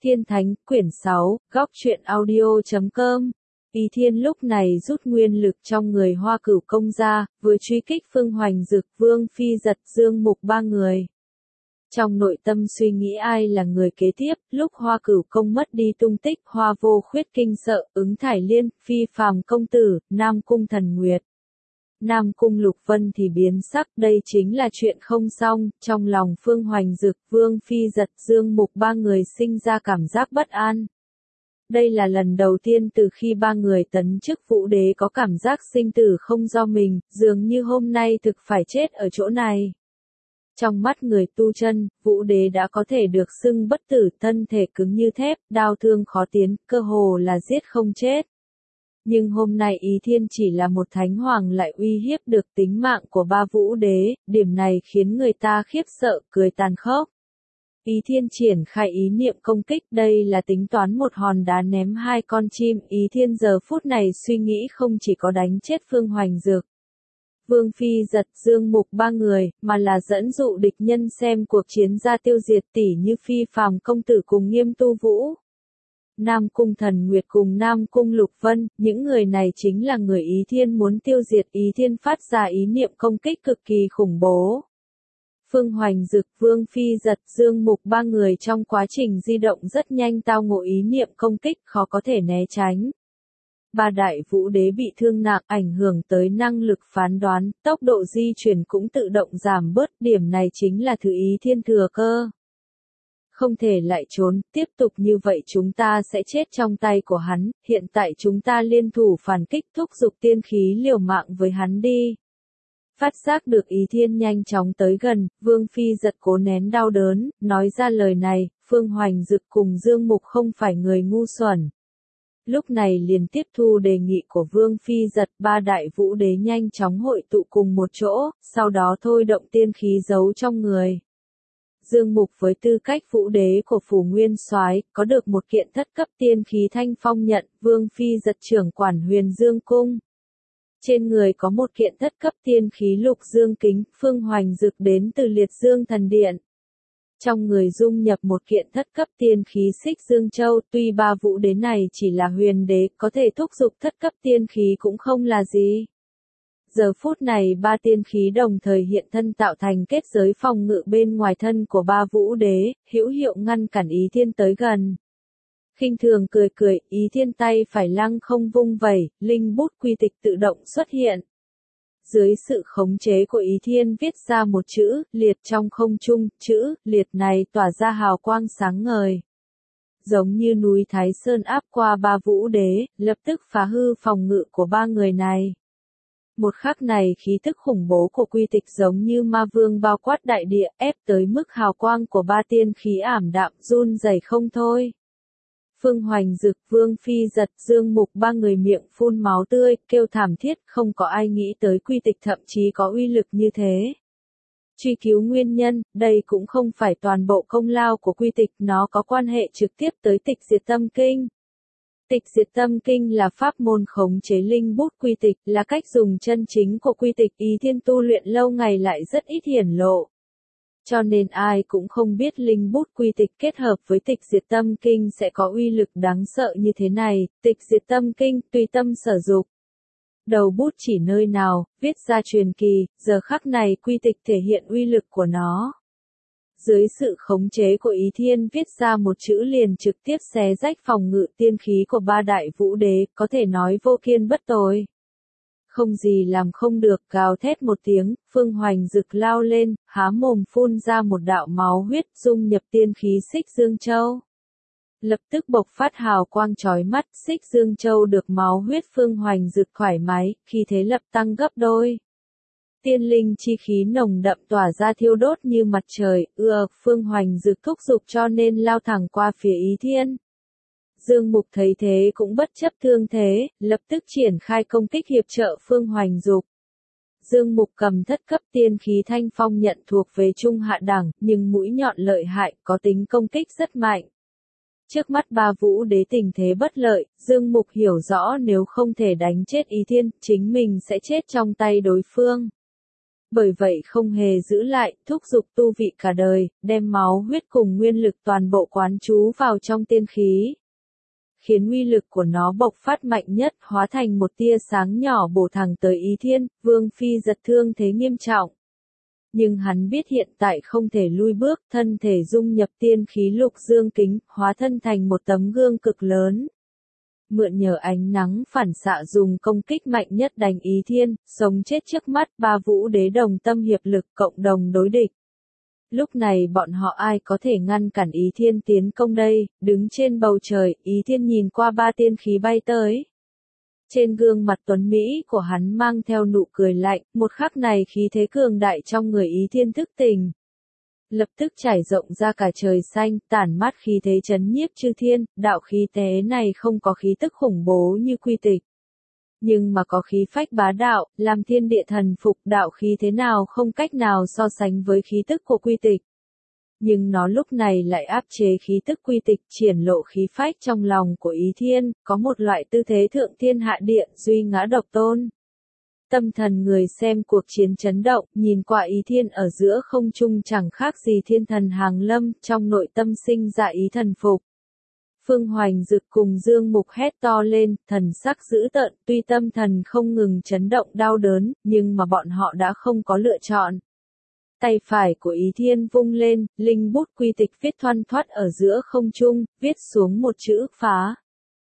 Thiên Thánh, quyển 6, góc truyện audio.com. Ý Thiên lúc này rút nguyên lực trong người Hoa Cửu Công ra, vừa truy kích Phương Hoành Dực, Vương Phi Giật, Dương Mục ba người. Trong nội tâm suy nghĩ ai là người kế tiếp, lúc Hoa Cửu Công mất đi tung tích, Hoa Vô Khuyết kinh sợ, ứng Thải Liên, Phi Phàm công tử, Nam Cung Thần Nguyệt. Nam Cung Lục Vân thì biến sắc, đây chính là chuyện không xong, trong lòng Phương Hoành Dực, Vương Phi Giật, Dương Mục ba người sinh ra cảm giác bất an. Đây là lần đầu tiên từ khi ba người tấn chức Vũ Đế có cảm giác sinh tử không do mình, dường như hôm nay thực phải chết ở chỗ này. Trong mắt người tu chân, Vũ Đế đã có thể được xưng bất tử, thân thể cứng như thép, đao thương khó tiến, cơ hồ là giết không chết. Nhưng hôm nay Ý Thiên chỉ là một thánh hoàng lại uy hiếp được tính mạng của ba Vũ Đế, điểm này khiến người ta khiếp sợ, cười tàn khốc. Ý Thiên triển khai ý niệm công kích, đây là tính toán một hòn đá ném hai con chim. Ý Thiên giờ phút này suy nghĩ không chỉ có đánh chết Phương Hoành Dực, Vương Phi Giật, Dương Mục ba người, mà là dẫn dụ địch nhân xem cuộc chiến ra tiêu diệt tỷ như Phi Phàm công tử cùng Nghiêm Tu Vũ, Nam Cung Thần Nguyệt cùng Nam Cung Lục Vân, những người này chính là người Ý Thiên muốn tiêu diệt. Ý Thiên phát ra ý niệm công kích cực kỳ khủng bố. Phương Hoành Dực, Vương Phi Giật, Dương Mục ba người trong quá trình di động rất nhanh tao ngộ ý niệm công kích, khó có thể né tránh. Ba đại Vũ Đế bị thương nặng, ảnh hưởng tới năng lực phán đoán, tốc độ di chuyển cũng tự động giảm bớt, điểm này chính là thứ Ý Thiên thừa cơ. Không thể lại trốn, tiếp tục như vậy chúng ta sẽ chết trong tay của hắn, hiện tại chúng ta liên thủ phản kích, thúc giục tiên khí liều mạng với hắn đi. Phát giác được Ý Thiên nhanh chóng tới gần, Vương Phi Giật cố nén đau đớn, nói ra lời này. Phương Hoành Dực cùng Dương Mục không phải người ngu xuẩn. Lúc này liền tiếp thu đề nghị của Vương Phi Giật, ba đại Vũ Đế nhanh chóng hội tụ cùng một chỗ, sau đó thôi động tiên khí giấu trong người. Dương Mục với tư cách Vũ Đế của Phủ Nguyên Soái, có được một kiện thất cấp tiên khí Thanh Phong nhận. Vương Phi Giật trưởng quản Huyền Dương Cung, trên người có một kiện thất cấp tiên khí Lục Dương Kính. Phương Hoành Dực đến từ Liệt Dương Thần Điện, trong người dung nhập một kiện thất cấp tiên khí Xích Dương Châu. Tuy ba Vũ Đế này chỉ là huyền đế, có thể thúc giục thất cấp tiên khí cũng không là gì. Giờ phút này ba tiên khí đồng thời hiện thân tạo thành kết giới phòng ngự bên ngoài thân của ba Vũ Đế, hữu hiệu ngăn cản Ý Thiên tới gần. Khinh thường cười cười, Ý Thiên tay phải lăng không vung vẩy, linh bút quy tịch tự động xuất hiện. Dưới sự khống chế của Ý Thiên viết ra một chữ liệt trong không trung, chữ liệt này tỏa ra hào quang sáng ngời, giống như núi Thái Sơn áp qua ba Vũ Đế, lập tức phá hư phòng ngự của ba người này. Một khắc này khí tức khủng bố của quy tịch giống như ma vương bao quát đại địa, ép tới mức hào quang của ba tiên khí ảm đạm, run rẩy không thôi. Phương Hoành Dực, Vương Phi Giật, Dương Mục ba người miệng phun máu tươi, kêu thảm thiết, không có ai nghĩ tới quy tịch thậm chí có uy lực như thế. Truy cứu nguyên nhân, đây cũng không phải toàn bộ công lao của quy tịch, nó có quan hệ trực tiếp tới Tịch Diệt Tâm Kinh. Tịch Diệt Tâm Kinh là pháp môn khống chế linh bút quy tịch, là cách dùng chân chính của quy tịch. Ý Thiên tu luyện lâu ngày lại rất ít hiển lộ, cho nên ai cũng không biết linh bút quy tịch kết hợp với Tịch Diệt Tâm Kinh sẽ có uy lực đáng sợ như thế này. Tịch Diệt Tâm Kinh, tùy tâm sở dục, đầu bút chỉ nơi nào, viết ra truyền kỳ. Giờ khắc này quy tịch thể hiện uy lực của nó. Dưới sự khống chế của Ý Thiên viết ra một chữ liền trực tiếp xé rách phòng ngự tiên khí của ba đại Vũ Đế, có thể nói vô kiên bất tồi. Không gì làm không được, gào thét một tiếng, Phương Hoành Dực lao lên, há mồm phun ra một đạo máu huyết, dung nhập tiên khí Xích Dương Châu. Lập tức bộc phát hào quang chói mắt, Xích Dương Châu được máu huyết Phương Hoành Dực thoải mái, khí thế lập tăng gấp đôi. Tiên linh chi khí nồng đậm tỏa ra thiêu đốt như mặt trời, Phương Hoành Dực thúc giục cho nên lao thẳng qua phía Ý Thiên. Dương Mục thấy thế cũng bất chấp thương thế, lập tức triển khai công kích hiệp trợ Phương Hoành Dực. Dương Mục cầm thất cấp tiên khí Thanh Phong nhận thuộc về trung hạ đẳng, nhưng mũi nhọn lợi hại, có tính công kích rất mạnh. Trước mắt ba Vũ Đế tình thế bất lợi, Dương Mục hiểu rõ nếu không thể đánh chết Ý Thiên, chính mình sẽ chết trong tay đối phương. Bởi vậy không hề giữ lại, thúc giục tu vị cả đời, đem máu huyết cùng nguyên lực toàn bộ quán trú vào trong tiên khí, khiến uy lực của nó bộc phát mạnh nhất, hóa thành một tia sáng nhỏ bổ thẳng tới Ý Thiên. Vương Phi Giật thương thế nghiêm trọng. Nhưng hắn biết hiện tại không thể lui bước, thân thể dung nhập tiên khí Lục Dương Kính, hóa thân thành một tấm gương cực lớn. Mượn nhờ ánh nắng phản xạ dùng công kích mạnh nhất đánh Ý Thiên, sống chết trước mắt, ba vũ đế đồng tâm hiệp lực cộng đồng đối địch. Lúc này bọn họ ai có thể ngăn cản Ý Thiên tiến công đây, đứng trên bầu trời, Ý Thiên nhìn qua ba tiên khí bay tới. Trên gương mặt tuấn Mỹ của hắn mang theo nụ cười lạnh, một khắc này khí thế cường đại trong người Ý Thiên thức tỉnh. Lập tức trải rộng ra cả trời xanh, tản mát khí thế chấn nhiếp chư thiên, đạo khí thế này không có khí tức khủng bố như quy tịch. Nhưng mà có khí phách bá đạo, làm thiên địa thần phục, đạo khí thế nào không cách nào so sánh với khí tức của quy tịch. Nhưng nó lúc này lại áp chế khí tức quy tịch, triển lộ khí phách trong lòng của Ý Thiên, có một loại tư thế thượng thiên hạ địa, duy ngã độc tôn. Tâm thần người xem cuộc chiến chấn động, nhìn qua Ý Thiên ở giữa không trung chẳng khác gì thiên thần hàng lâm, trong nội tâm sinh ra ý thần phục. Phương Hoành Dực cùng Dương Mục hét to lên, thần sắc dữ tợn, tuy tâm thần không ngừng chấn động đau đớn, nhưng mà bọn họ đã không có lựa chọn. Tay phải của Ý Thiên vung lên, linh bút quy tịch viết thoăn thoắt ở giữa không trung, viết xuống một chữ phá.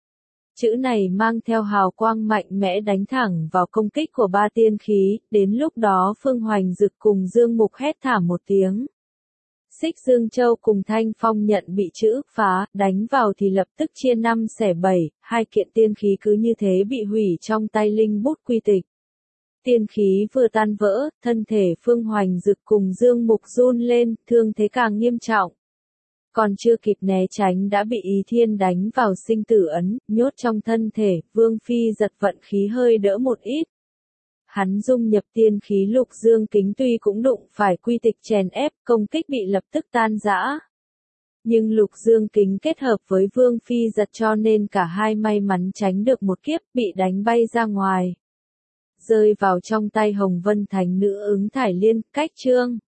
Chữ này mang theo hào quang mạnh mẽ đánh thẳng vào công kích của ba tiên khí, đến lúc đó Phương Hoành Dực cùng Dương Mục hét thảm một tiếng. Xích Dương Châu cùng Thanh Phong nhận bị chữ phá, đánh vào thì lập tức chia 5 xẻ 7, hai kiện tiên khí cứ như thế bị hủy trong tay linh bút quy tịch. Tiên khí vừa tan vỡ, thân thể Phương Hoành Dực cùng Dương Mục run lên, thương thế càng nghiêm trọng. Còn chưa kịp né tránh đã bị Ý Thiên đánh vào sinh tử ấn, nhốt trong thân thể, Vương Phi Giật vận khí hơi đỡ một ít. Hắn dung nhập tiên khí Lục Dương Kính tuy cũng đụng phải quy tịch chèn ép, công kích bị lập tức tan rã. Nhưng Lục Dương Kính kết hợp với Vương Phi Giật cho nên cả hai may mắn tránh được một kiếp, bị đánh bay ra ngoài. Rơi vào trong tay Hồng Vân Thánh Nữ Ứng Thải Liên, cách chương.